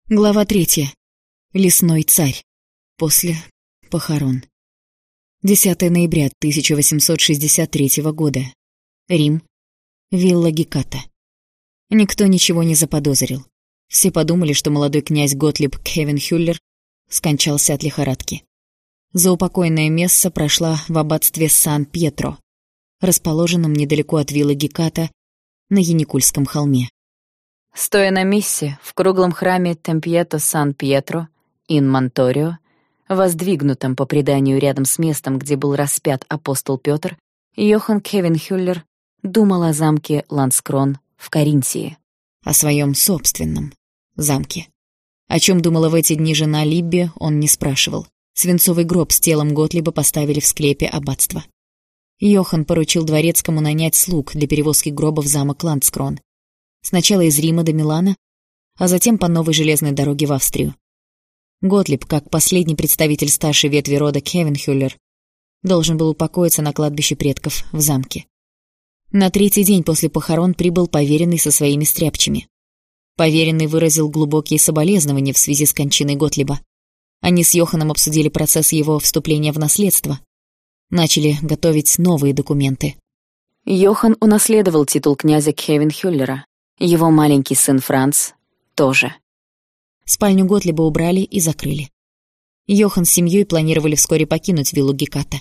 Глава 3. Лесной царь. После похорон. 10 ноября 1863 года. Рим. Вилла Геката. Никто ничего не заподозрил. Все подумали, что молодой князь Готлиб Кхевенхюллер скончался от лихорадки. Заупокойная месса прошла в аббатстве Сан-Пьетро, расположенном недалеко от виллы Геката на Яникульском холме. Стоя на мессе в круглом храме Темпьето Сан-Пьетро, ин Монторио, воздвигнутом по преданию рядом с местом, где был распят апостол Пётр, Йохан Кхевенхюллер думал о замке Ланскрон в Каринтии. О своем собственном замке. О чем думала в эти дни жена Либби, он не спрашивал. Свинцовый гроб с телом Готлиба поставили в склепе аббатства. Йохан поручил дворецкому нанять слуг для перевозки гроба в замок Ланскрон. Сначала из Рима до Милана, а затем по новой железной дороге в Австрию. Готлиб, как последний представитель старшей ветви рода Кхевенхюллер, должен был упокоиться на кладбище предков в замке. На третий день после похорон прибыл поверенный со своими стряпчими. Поверенный выразил глубокие соболезнования в связи с кончиной Готлиба. Они с Йоханом обсудили процесс его вступления в наследство. Начали готовить новые документы. Йохан унаследовал титул князя Кхевенхюллера. Его маленький сын Франц тоже. Спальню Готлиба убрали и закрыли. Йохан с семьей планировали вскоре покинуть виллу Геката.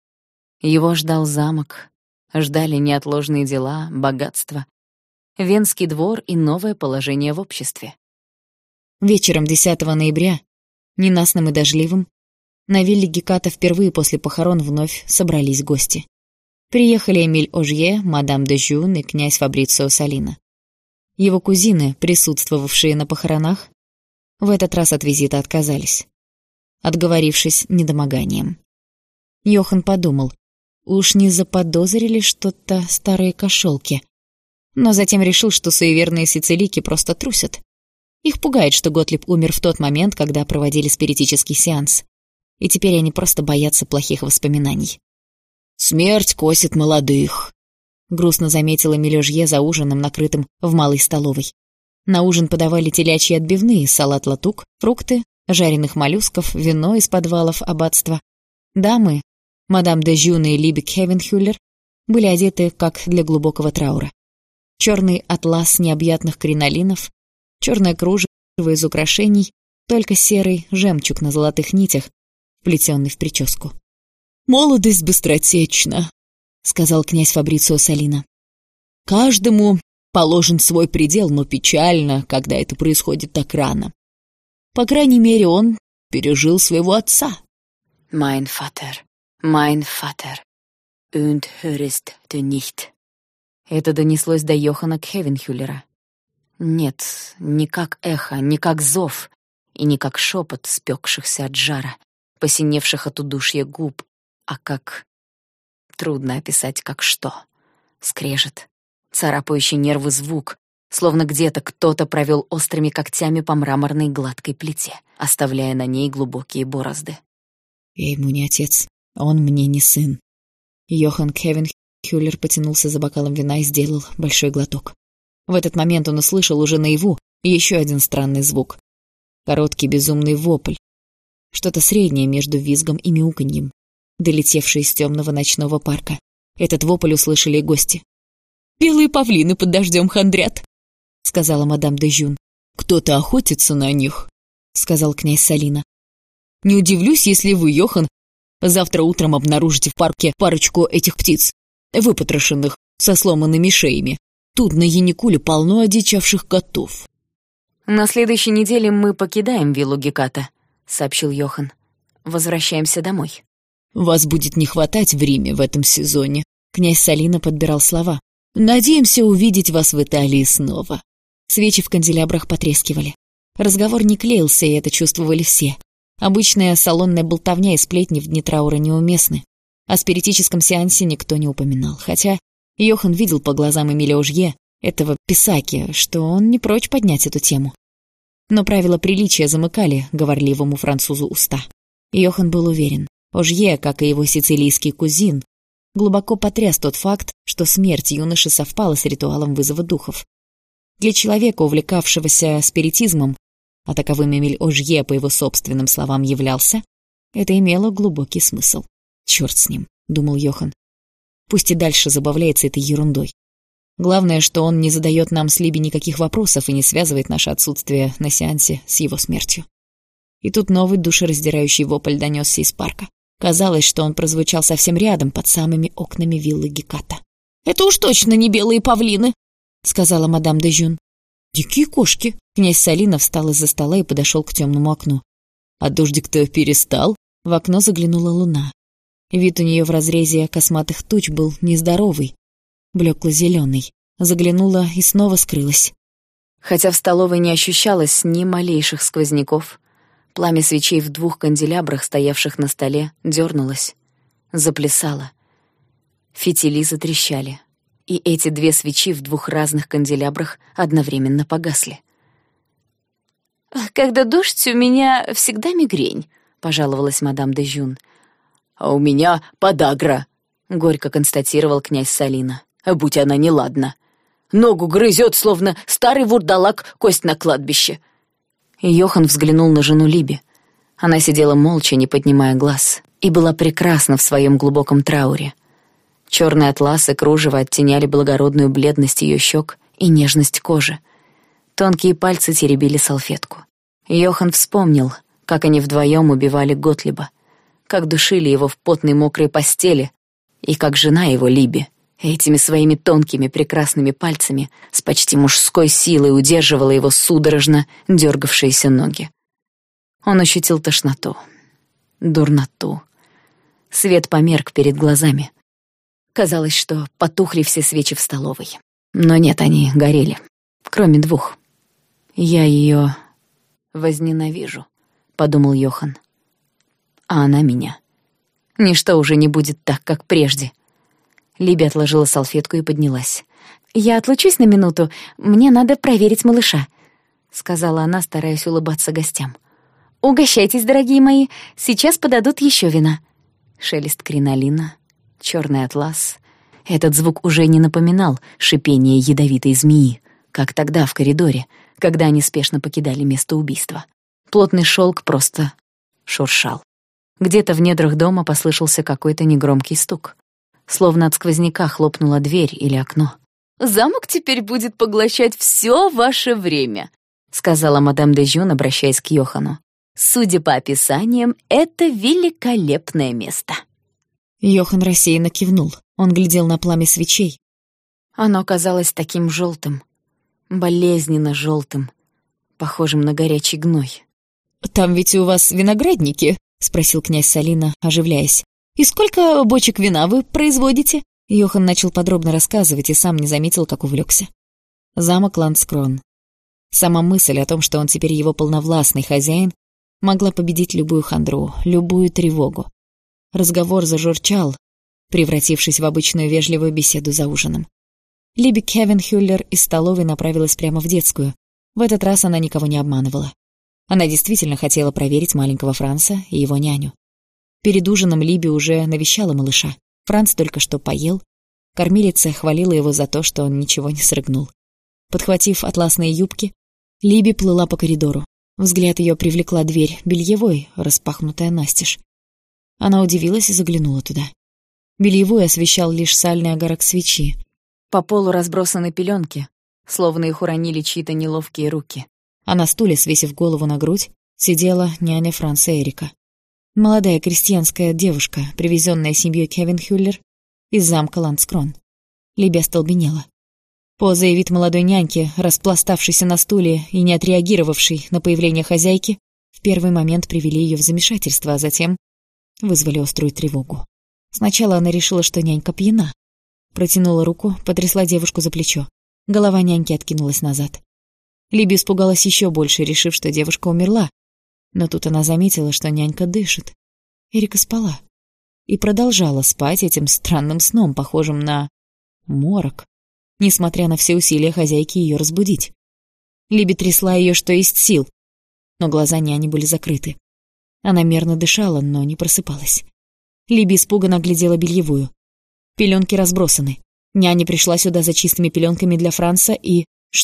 Его ждал замок, ждали неотложные дела, богатство, Венский двор и новое положение в обществе. Вечером 10 ноября, ненастным и дождливым, на вилле Геката впервые после похорон вновь собрались гости. Приехали Эмиль Ожье, мадам де Жюн и князь Фабрицио Салина. Его кузины, присутствовавшие на похоронах, в этот раз от визита отказались, отговорившись недомоганием. Йохан подумал, уж не заподозрили что-то старые кошелки, но затем решил, что суеверные сицилийки просто трусят. Их пугает, что Готлиб умер в тот момент, когда проводили спиритический сеанс, и теперь они просто боятся плохих воспоминаний. «Смерть косит молодых», — грустно заметила Эмиль Ожье за ужином, накрытым в малой столовой. На ужин подавали телячьи отбивные, салат-латук, фрукты, жареных моллюсков, вино из подвалов аббатства. Дамы, мадам де Жюн и Либби Кхевенхюллер, были одеты как для глубокого траура. Черный атлас необъятных кринолинов, черное кружево из украшений, только серый жемчуг на золотых нитях, вплетенный в прическу. «Молодость быстротечна», — сказал князь Фабрицио Салина. «Каждому положен свой предел, но печально, когда это происходит так рано. По крайней мере, он пережил своего отца». «Mein Vater, und hörst du nicht?» Это донеслось до Йохана Кхевенхюллера. Нет, не как эхо, не как зов, и не как шепот спекшихся от жара, посиневших от удушья губ, а как... Трудно описать, как что. Скрежет, царапающий нервы звук, словно где-то кто-то провел острыми когтями по мраморной гладкой плите, оставляя на ней глубокие борозды. «Я ему не отец, а он мне не сын». Йохан Кхевенхюллер потянулся за бокалом вина и сделал большой глоток. В этот момент он услышал уже наяву еще один странный звук. Короткий безумный вопль. Что-то среднее между визгом и мяуканьем, долетевший из темного ночного парка. Этот вопль услышали и гости. «Белые павлины под дождем хандрят», — сказала мадам де Жюн. «Кто-то охотится на них», — сказал князь Салина. «Не удивлюсь, если вы, Йохан, завтра утром обнаружите в парке парочку этих птиц, выпотрошенных, со сломанными шеями. Тут на Яникуле полно одичавших котов». «На следующей неделе мы покидаем виллу Геката», — сообщил Йохан. «Возвращаемся домой». «Вас будет не хватать в Риме в этом сезоне», — князь Салина подбирал слова. «Надеемся увидеть вас в Италии снова». Свечи в канделябрах потрескивали. Разговор не клеился, и это чувствовали все. Обычная салонная болтовня и сплетни в дни траура неуместны. О спиритическом сеансе никто не упоминал, хотя Йохан видел по глазам Эмиля Ожье, этого писаки, что он не прочь поднять эту тему. Но правила приличия замыкали говорливому французу уста. Йохан был уверен, Ожье, как и его сицилийский кузин, глубоко потряс тот факт, что смерть юноши совпала с ритуалом вызова духов. Для человека, увлекавшегося спиритизмом, а таковым Эмиль Ожье, по его собственным словам, являлся, это имело глубокий смысл. «Чёрт с ним», — думал Йохан. «Пусть и дальше забавляется этой ерундой. Главное, что он не задает нам с Либи никаких вопросов и не связывает наше отсутствие на сеансе с его смертью». И тут новый душераздирающий вопль донесся из парка. Казалось, что он прозвучал совсем рядом, под самыми окнами виллы Геката. «Это уж точно не белые павлины», — сказала мадам де Жюн. «Дикие кошки». Князь Салина встал из-за стола и подошел к темному окну. «А дождик-то перестал?» В окно заглянула луна. Вид у нее в разрезе косматых туч был нездоровый, блекло-зеленый. Заглянула и снова скрылась. Хотя в столовой не ощущалось ни малейших сквозняков, пламя свечей в 2 канделябрах, стоявших на столе, дернулось, заплясало. Фитили затрещали, и эти 2 свечи в 2 разных канделябрах одновременно погасли. «Когда дождь, у меня всегда мигрень», — пожаловалась мадам де Жюн. «А у меня подагра», — горько констатировал князь Салина. «Будь она неладна. Ногу грызет, словно старый вурдалак кость на кладбище». И Йохан взглянул на жену Либи. Она сидела молча, не поднимая глаз, и была прекрасна в своем глубоком трауре. Черный атлас и кружево оттеняли благородную бледность ее щек и нежность кожи. Тонкие пальцы теребили салфетку. Йохан вспомнил, как они вдвоем убивали Готлиба, как душили его в потной мокрой постели, и как жена его, Либи, этими своими тонкими прекрасными пальцами с почти мужской силой удерживала его судорожно дергавшиеся ноги. Он ощутил тошноту, дурноту. Свет померк перед глазами. Казалось, что потухли все свечи в столовой. Но нет, они горели, кроме 2. «Я ее возненавижу», — подумал Йохан. «А она меня. Ничто уже не будет так, как прежде». Либи отложила салфетку и поднялась. «Я отлучусь на минуту, мне надо проверить малыша», — сказала она, стараясь улыбаться гостям. «Угощайтесь, дорогие мои, сейчас подадут еще вина». Шелест кринолина, черный атлас. Этот звук уже не напоминал шипение ядовитой змеи, как тогда в коридоре, когда они спешно покидали место убийства. Плотный шелк просто шуршал. Где-то в недрах дома послышался какой-то негромкий стук. Словно от сквозняка хлопнула дверь или окно. «Замок теперь будет поглощать все ваше время», — сказала мадам де Жюн, обращаясь к Йохану. «Судя по описаниям, это великолепное место». Йохан рассеянно кивнул. Он глядел на пламя свечей. Оно казалось таким желтым, болезненно желтым, похожим на горячий гной. «Там ведь у вас виноградники?» — спросил князь Салина, оживляясь. «И сколько бочек вина вы производите?» Йохан начал подробно рассказывать и сам не заметил, как увлекся. Замок Ландскрон. Сама мысль о том, что он теперь его полновластный хозяин, могла победить любую хандру, любую тревогу. Разговор зажурчал, превратившись в обычную вежливую беседу за ужином. Либи Кевенхюллер из столовой направилась прямо в детскую. В этот раз она никого не обманывала. Она действительно хотела проверить маленького Франца и его няню. Перед ужином Либи уже навещала малыша. Франц только что поел. Кормилица хвалила его за то, что он ничего не срыгнул. Подхватив атласные юбки, Либи плыла по коридору. Взгляд ее привлекла дверь бельевой, распахнутая настежь. Она удивилась и заглянула туда. Бельевую освещал лишь сальный огарок свечи. По полу разбросаны пеленки, словно их уронили чьи-то неловкие руки. А на стуле, свесив голову на грудь, сидела няня Франца Эрика. Молодая крестьянская девушка, привезенная семьей Кевенхюллер из замка Ландскрон. Либи остолбенела. Поза и вид молодой няньки, распластавшейся на стуле и не отреагировавшей на появление хозяйки, в первый момент привели ее в замешательство, а затем вызвали острую тревогу. Сначала она решила, что нянька пьяна. Протянула руку, потрясла девушку за плечо. Голова няньки откинулась назад. Либи испугалась еще больше, решив, что девушка умерла. Но тут она заметила, что нянька дышит. Эрика спала. И продолжала спать этим странным сном, похожим на морок, несмотря на все усилия хозяйки ее разбудить. Либи трясла ее, что есть сил, но глаза няни были закрыты. Она мерно дышала, но не просыпалась. Либи испуганно оглядела бельевую. Пеленки разбросаны. Няня пришла сюда за чистыми пеленками для Франца и... Что?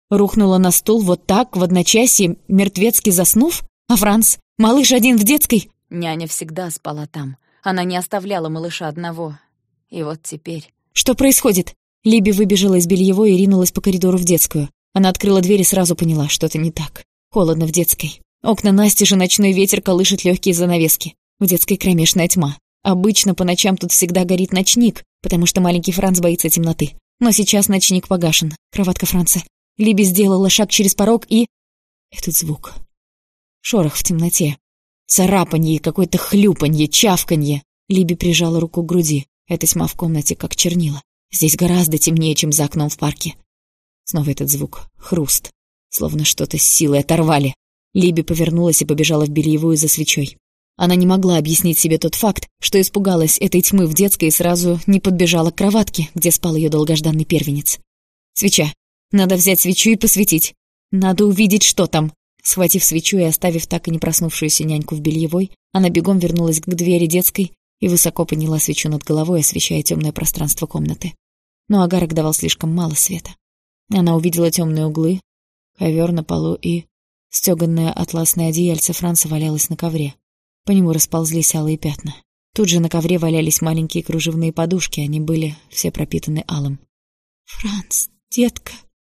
Рухнула на стул вот так, в одночасье, мертвецки заснув? А Франц? Малыш один в детской? Няня всегда спала там. Она не оставляла малыша одного. И вот теперь... Что происходит? Либи выбежала из бельевой и ринулась по коридору в детскую. Она открыла дверь и сразу поняла, что-то не так. Холодно в детской. Окна настежь, ночной ветер колышет легкие занавески. В детской кромешная тьма. Обычно по ночам тут всегда горит ночник, потому что маленький Франц боится темноты. Но сейчас ночник погашен. Кроватка Франца. Либи сделала шаг через порог и... Этот звук. Шорох в темноте. Царапанье, какое-то хлюпанье, чавканье. Либи прижала руку к груди. Эта тьма в комнате как чернила. Здесь гораздо темнее, чем за окном в парке. Снова этот звук. Хруст. Словно что-то с силой оторвали. Либи повернулась и побежала в бельевую за свечой. Она не могла объяснить себе тот факт, что испугалась этой тьмы в детской и сразу не подбежала к кроватке, где спал ее долгожданный первенец. Свеча. Надо взять свечу и посветить. Надо увидеть, что там. Схватив свечу и оставив так и не проснувшуюся няньку в бельевой, она бегом вернулась к двери детской и высоко подняла свечу над головой, освещая темное пространство комнаты. Но агарок давал слишком мало света. Она увидела темные углы, ковер на полу и... Стеганое атласное одеяльце Франца валялось на ковре. По нему расползлись алые пятна. Тут же на ковре валялись маленькие кружевные подушки, они были все пропитаны алым. «Франц, детка!»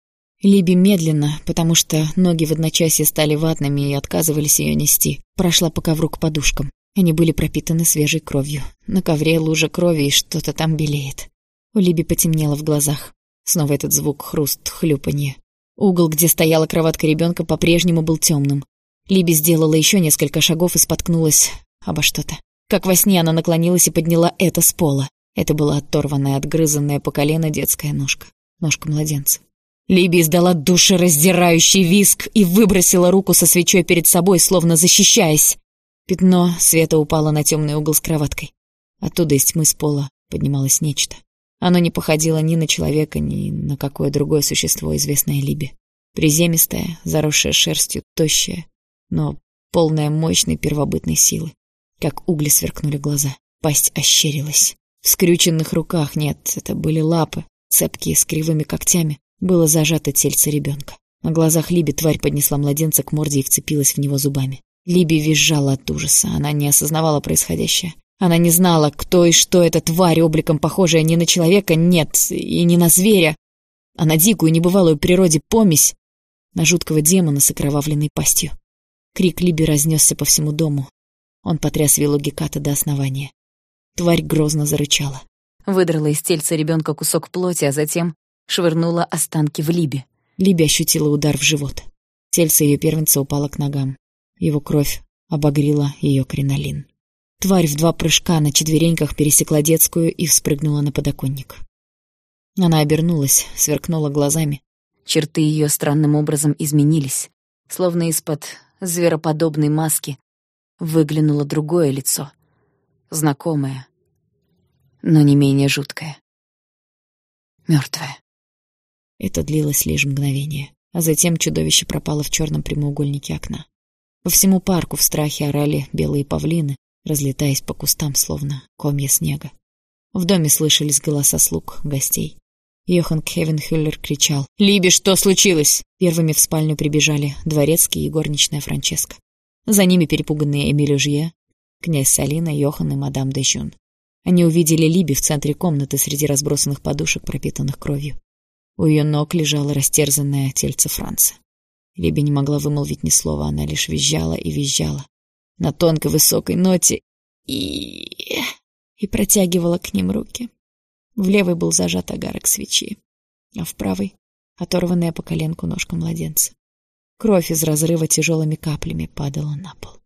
Либи медленно, потому что ноги в одночасье стали ватными и отказывались ее нести, прошла по ковру к подушкам. Они были пропитаны свежей кровью. На ковре лужа крови, и что-то там белеет. У Либи потемнело в глазах. Снова этот звук, хруст, хлюпанье. Угол, где стояла кроватка ребенка, по-прежнему был темным. Либи сделала еще несколько шагов и споткнулась обо что-то. Как во сне она наклонилась и подняла это с пола. Это была оторванная, отгрызанная по колено детская ножка. Ножка младенца. Либи издала душераздирающий визг и выбросила руку со свечой перед собой, словно защищаясь. Пятно света упало на темный угол с кроваткой. Оттуда из тьмы с пола поднималось нечто. Оно не походило ни на человека, ни на какое другое существо, известное Либи. Приземистое, заросшее шерстью, тощее, но полное мощной первобытной силы. Как угли сверкнули глаза. Пасть ощерилась. В скрюченных руках, нет, это были лапы, цепкие, с кривыми когтями, было зажато тельце ребенка. На глазах Либи тварь поднесла младенца к морде и вцепилась в него зубами. Либи визжала от ужаса, она не осознавала происходящее. Она не знала, кто и что эта тварь, обликом похожая не на человека, нет, и не на зверя, а на дикую, небывалую природе помесь, на жуткого демона с окровавленной пастью. Крик Либи разнесся по всему дому. Он потряс виллу Геката до основания. Тварь грозно зарычала. Выдрала из тельца ребенка кусок плоти, а затем швырнула останки в Либи. Либи ощутила удар в живот. Тельце ее первенца упало к ногам. Его кровь обогрела ее кринолин. Тварь в 2 прыжка на четвереньках пересекла детскую и вспрыгнула на подоконник. Она обернулась, сверкнула глазами. Черты ее странным образом изменились. Словно из-под звероподобной маски выглянуло другое лицо. Знакомое, но не менее жуткое. Мертвое. Это длилось лишь мгновение, а затем чудовище пропало в черном прямоугольнике окна. По всему парку в страхе орали белые павлины, разлетаясь по кустам, словно комья снега. В доме слышались голоса слуг, гостей. Йохан Хевенхюллер кричал: «Либи, что случилось?» Первыми в спальню прибежали дворецкий и горничная Франческа. За ними перепуганные Эмиль Жье, князь Салина, Йохан и мадам де Жюн. Они увидели Либи в центре комнаты среди разбросанных подушек, пропитанных кровью. У ее ног лежало растерзанное тельце Франца. Либи не могла вымолвить ни слова, она лишь визжала и визжала на тонкой высокой ноте и протягивала к ним руки. В левой был зажат огарок свечи, а в правой — оторванная по коленку ножка младенца. Кровь из разрыва тяжелыми каплями падала на пол.